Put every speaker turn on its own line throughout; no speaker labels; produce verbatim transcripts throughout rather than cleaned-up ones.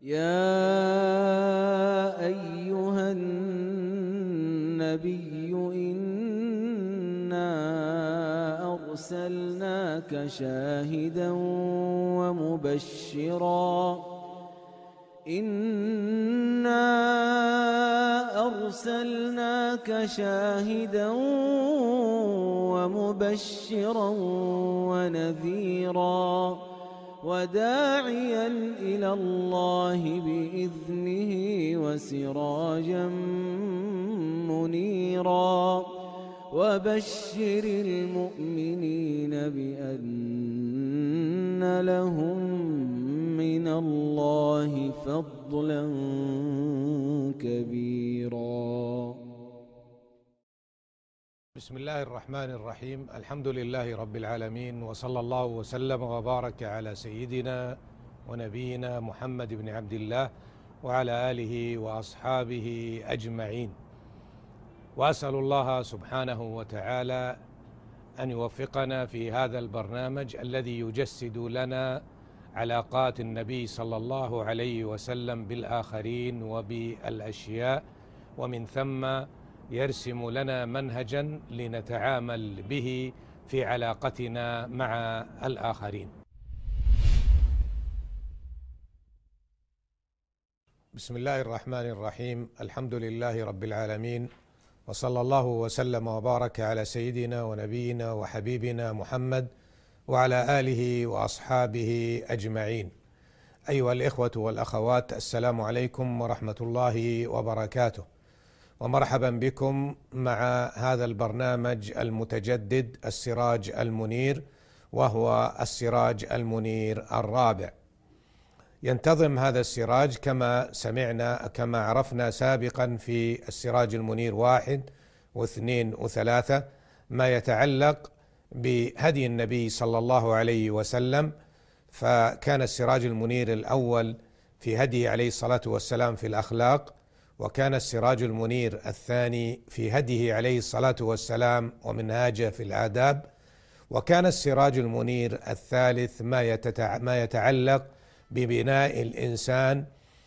يا أيها النبي إنا أرسلناك شاهدا ومبشرا إنا أرسلناك شاهدا ومبشرا ونذيرا وداعيا إلى الله بإذنه وسراجا منيرا وبشر المؤمنين بأن لهم من الله فضلا كبيرا.
بسم الله الرحمن الرحيم. الحمد لله رب العالمين، وصلى الله وسلم وبارك على سيدنا ونبينا محمد بن عبد الله وعلى آله وأصحابه أجمعين. وأسأل الله سبحانه وتعالى أن يوفقنا في هذا البرنامج الذي يجسد لنا علاقات النبي صلى الله عليه وسلم بالآخرين وبالأشياء، ومن ثم يرسم لنا منهجا لنتعامل به في علاقتنا مع الآخرين. بسم الله الرحمن الرحيم. الحمد لله رب العالمين، وصلى الله وسلم وبارك على سيدنا ونبينا وحبيبنا محمد وعلى آله وأصحابه أجمعين. أيها الإخوة والأخوات، السلام عليكم ورحمة الله وبركاته، ومرحبا بكم مع هذا البرنامج المتجدد السراج المنير، وهو السراج المنير الرابع. ينتظم هذا السراج كما سمعنا كما عرفنا سابقا في السراج المنير واحد واثنين وثلاثة ما يتعلق بهدي النبي صلى الله عليه وسلم. فكان السراج المنير الأول في هدي عليه الصلاة والسلام في الأخلاق، وكان السراج المنير الثاني في هديه عليه الصلاة والسلام ومنهاجه في الآداب، وكان السراج المنير الثالث ما ما يتعلق ببناء الإنسان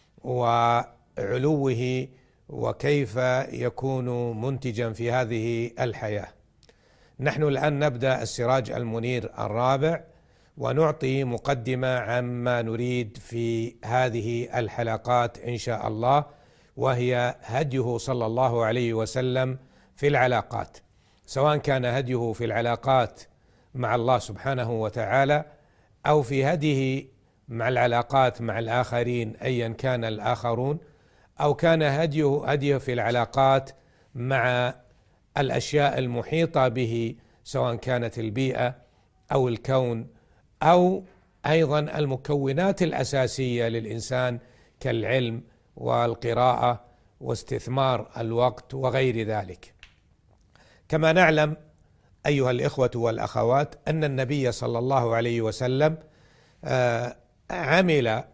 وعلوه وكيف يكون منتجا في هذه الحياة. نحن الآن نبدأ السراج المنير الرابع، ونعطي مقدمة عما نريد في هذه الحلقات إن شاء الله، وهي هديه صلى الله عليه وسلم في العلاقات، سواء كان هديه في العلاقات مع الله سبحانه وتعالى أو في هديه مع العلاقات مع الآخرين أيا كان الآخرون، أو كان هديه هديه في العلاقات مع الأشياء المحيطة به، سواء كانت البيئة أو الكون أو أيضا المكونات الأساسية للإنسان كالعلم والقراءة واستثمار الوقت وغير ذلك. كما نعلم أيها الإخوة والأخوات أن النبي صلى الله عليه وسلم عمل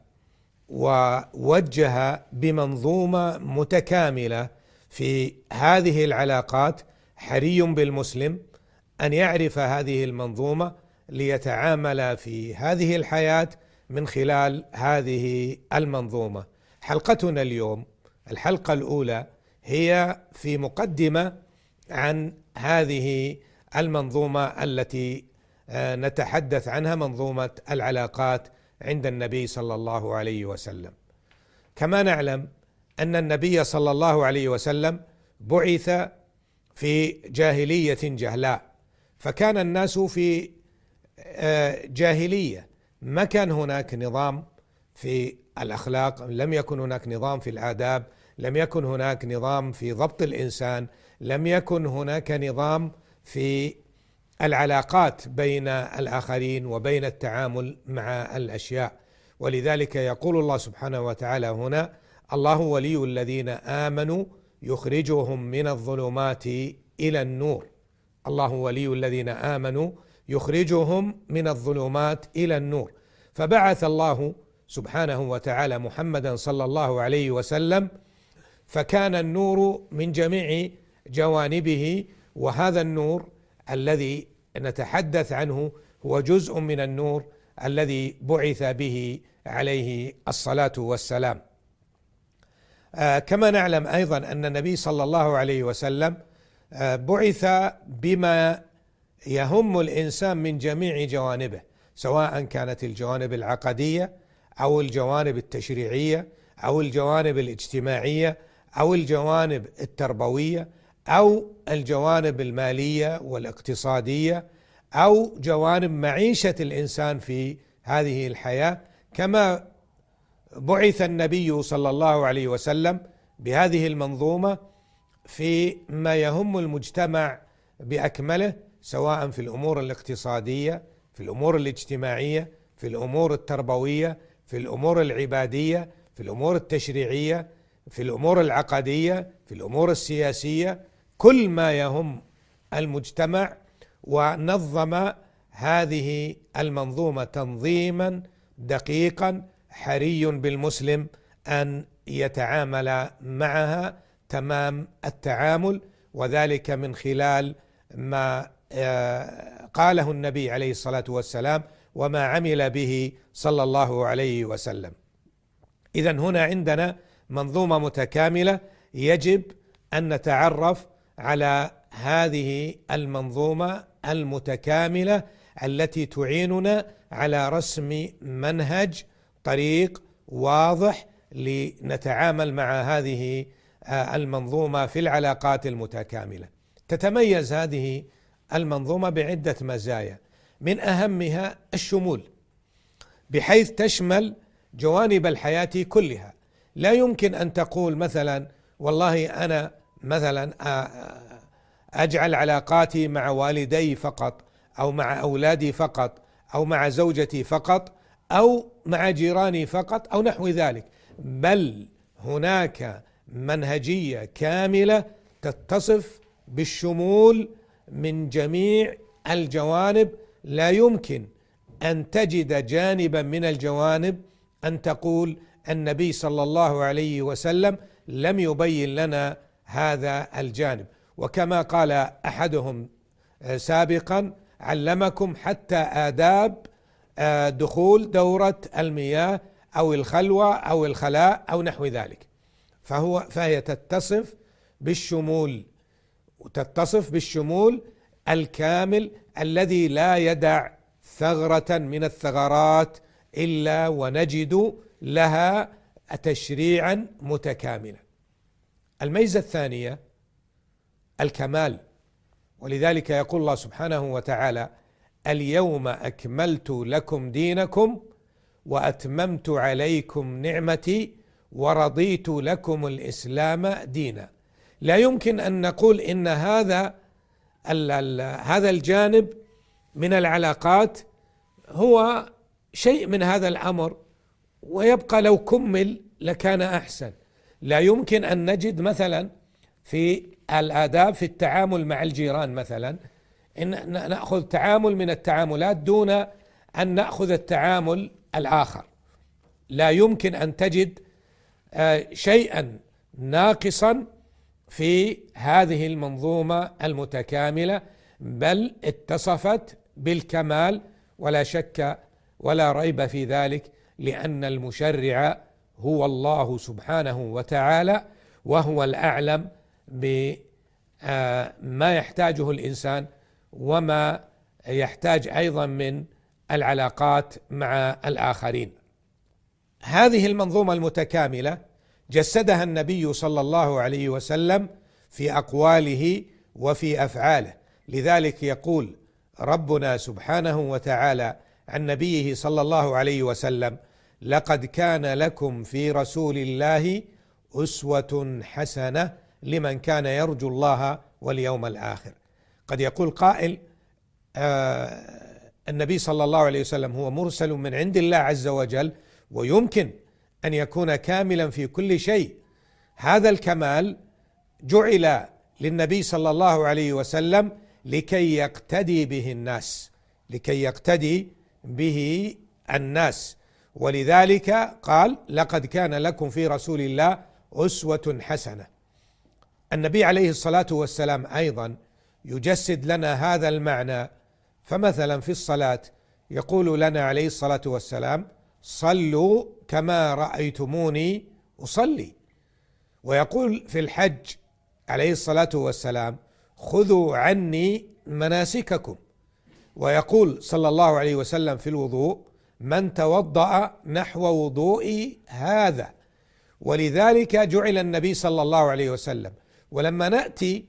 ووجه بمنظومة متكاملة في هذه العلاقات. حري بالمسلم أن يعرف هذه المنظومة ليتعامل في هذه الحياة من خلال هذه المنظومة. حلقتنا اليوم الحلقة الأولى هي في مقدمة عن هذه المنظومة التي نتحدث عنها، منظومة العلاقات عند النبي صلى الله عليه وسلم. كما نعلم أن النبي صلى الله عليه وسلم بعث في جاهلية جهلاء، فكان الناس في جاهلية، ما كان هناك نظام في الأخلاق، لم يكن هناك نظام في الآداب، لم يكن هناك نظام في ضبط الإنسان، لم يكن هناك نظام في العلاقات بين الآخرين وبين التعامل مع الأشياء. ولذلك يقول الله سبحانه وتعالى هنا: الله ولي الذين آمنوا يخرجهم من الظلمات إلى النور. الله ولي الذين آمنوا يخرجهم من الظلمات إلى النور. فبعث الله سبحانه وتعالى محمدا صلى الله عليه وسلم، فكان النور من جميع جوانبه، وهذا النور الذي نتحدث عنه هو جزء من النور الذي بعث به عليه الصلاة والسلام. آه كما نعلم أيضا أن النبي صلى الله عليه وسلم آه بعث بما يهم الإنسان من جميع جوانبه، سواء كانت الجوانب العقدية أو الجوانب التشريعية أو الجوانب الاجتماعية أو الجوانب التربوية أو الجوانب المالية والاقتصادية أو جوانب معيشة الإنسان في هذه الحياة. كما بعث النبي صلى الله عليه وسلم بهذه المنظومة في ما يهم المجتمع بأكمله، سواء في الأمور الاقتصادية، في الأمور الاجتماعية، في الأمور التربوية، في الأمور العبادية، في الأمور التشريعية، في الأمور العقدية، في الأمور السياسية، كل ما يهم المجتمع. ونظم هذه المنظومة تنظيما دقيقا حري بالمسلم أن يتعامل معها تمام التعامل، وذلك من خلال ما قاله النبي عليه الصلاة والسلام وما عمل به صلى الله عليه وسلم. إذن هنا عندنا منظومة متكاملة، يجب أن نتعرف على هذه المنظومة المتكاملة التي تعيننا على رسم منهج طريق واضح لنتعامل مع هذه المنظومة في العلاقات المتكاملة. تتميز هذه المنظومة بعدة مزايا، من أهمها الشمول، بحيث تشمل جوانب الحياة كلها. لا يمكن أن تقول مثلا والله أنا مثلا أجعل علاقاتي مع والدي فقط أو مع أولادي فقط أو مع زوجتي فقط أو مع جيراني فقط أو نحو ذلك، بل هناك منهجية كاملة تتصف بالشمول من جميع الجوانب. لا يمكن أن تجد جانبا من الجوانب أن تقول النبي صلى الله عليه وسلم لم يبين لنا هذا الجانب. وكما قال أحدهم سابقا: علمكم حتى آداب دخول دورة المياه أو الخلوة أو الخلاء أو نحو ذلك. فهو فهي تتصف بالشمول، وتتصف بالشمول الكامل الذي لا يدع ثغرة من الثغرات إلا ونجد لها تشريعا متكاملا. الميزة الثانية الكمال، ولذلك يقول الله سبحانه وتعالى: اليوم أكملت لكم دينكم وأتممت عليكم نعمتي ورضيت لكم الإسلام دينا. لا يمكن أن نقول إن هذا هذا الجانب من العلاقات هو شيء من هذا الأمر ويبقى لو كمل لكان أحسن. لا يمكن أن نجد مثلا في الآداب في التعامل مع الجيران مثلا إن نأخذ تعامل من التعاملات دون أن نأخذ التعامل الآخر. لا يمكن أن تجد شيئا ناقصا في هذه المنظومة المتكاملة، بل اتصفت بالكمال ولا شك ولا ريب في ذلك، لأن المشرع هو الله سبحانه وتعالى، وهو الأعلم بما يحتاجه الإنسان وما يحتاج أيضا من العلاقات مع الآخرين. هذه المنظومة المتكاملة جسدها النبي صلى الله عليه وسلم في أقواله وفي أفعاله. لذلك يقول ربنا سبحانه وتعالى عن نبيه صلى الله عليه وسلم: لقد كان لكم في رسول الله أسوة حسنة لمن كان يرجو الله واليوم الآخر. قد يقول قائل: آه النبي صلى الله عليه وسلم هو مرسل من عند الله عز وجل، ويمكن أن يكون كاملا في كل شيء. هذا الكمال جعل للنبي صلى الله عليه وسلم لكي يقتدي به الناس، لكي يقتدي به الناس. ولذلك قال: لقد كان لكم في رسول الله أسوة حسنة. النبي عليه الصلاة والسلام أيضا يجسد لنا هذا المعنى، فمثلا في الصلاة يقول لنا عليه الصلاة والسلام: صلوا كما رأيتموني أصلي. ويقول في الحج عليه الصلاة والسلام: خذوا عني مناسككم. ويقول صلى الله عليه وسلم في الوضوء: من توضأ نحو وضوئي هذا. ولذلك جعل النبي صلى الله عليه وسلم. ولما نأتي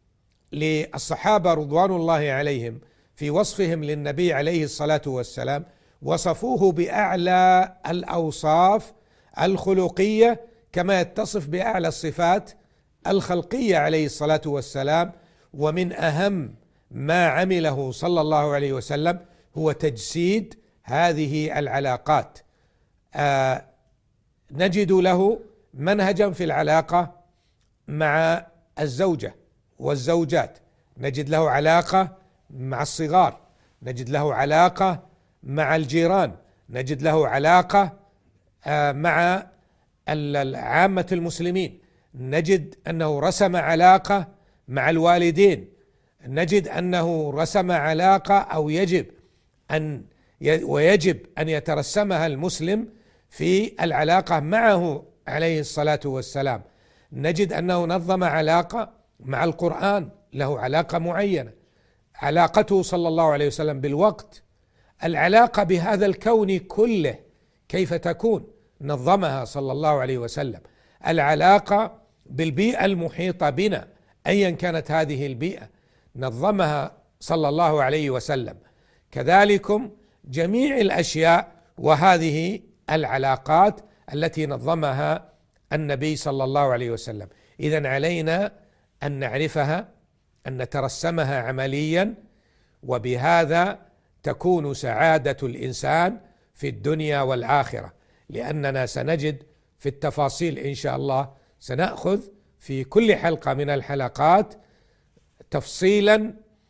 للصحابة رضوان الله عليهم في وصفهم للنبي عليه الصلاة والسلام، وصفوه بأعلى الأوصاف الخلقية كما يتصف بأعلى الصفات الخلقية عليه الصلاة والسلام. ومن أهم ما عمله صلى الله عليه وسلم هو تجسيد هذه العلاقات. آه نجد له منهجا في العلاقة مع الزوجة والزوجات، نجد له علاقة مع الصغار، نجد له علاقة مع الجيران، نجد له علاقة آه مع عامة المسلمين، نجد أنه رسم علاقة مع الوالدين، نجد أنه رسم علاقة أو يجب أن ويجب أن يترسمها المسلم في العلاقة معه عليه الصلاة والسلام. نجد أنه نظم علاقة مع القرآن، له علاقة معينة، علاقته صلى الله عليه وسلم بالوقت، العلاقة بهذا الكون كله كيف تكون نظمها صلى الله عليه وسلم، العلاقة بالبيئة المحيطة بنا أيا كانت هذه البيئة نظمها صلى الله عليه وسلم. كذلكم جميع الأشياء وهذه العلاقات التي نظمها النبي صلى الله عليه وسلم. إذن علينا أن نعرفها، أن نترسمها عمليا، وبهذا تكون سعادة الإنسان في الدنيا والآخرة. لأننا سنجد في التفاصيل إن شاء الله، سنأخذ في كل حلقة من الحلقات تفصيلا،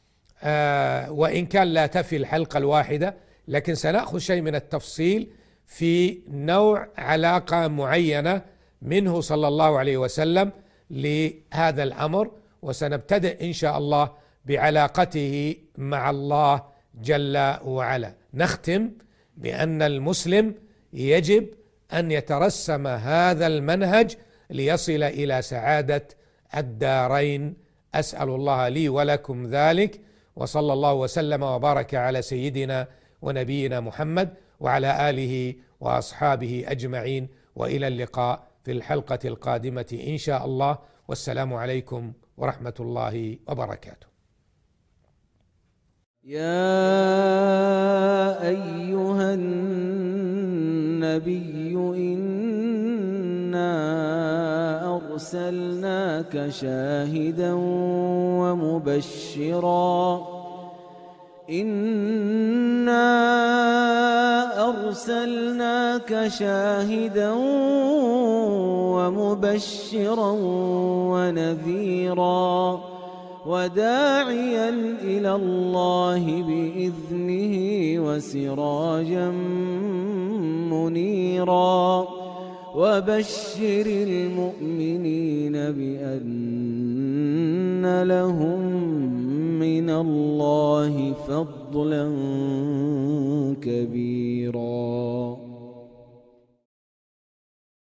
آه وإن كان لا تفي الحلقة الواحدة، لكن سنأخذ شيء من التفصيل في نوع علاقة معينة منه صلى الله عليه وسلم لهذا الأمر. وسنبتدئ إن شاء الله بعلاقته مع الله جل وعلا. نختم بأن المسلم يجب أن يترسم هذا المنهج ليصل إلى سعادة الدارين. أسأل الله لي ولكم ذلك، وصلى الله وسلم وبارك على سيدنا ونبينا محمد وعلى آله وأصحابه أجمعين، وإلى اللقاء في الحلقة القادمة إن شاء الله، والسلام عليكم ورحمة الله وبركاته.
يا أيها النبي إنا أرسلناك شاهدا ومبشرا إنا أرسلناك شاهدا ومبشرا ونذيرا وداعيا إلى الله بإذنه وسراجا منيرا وبشر المؤمنين بأن لهم من الله فضلا كبيرا.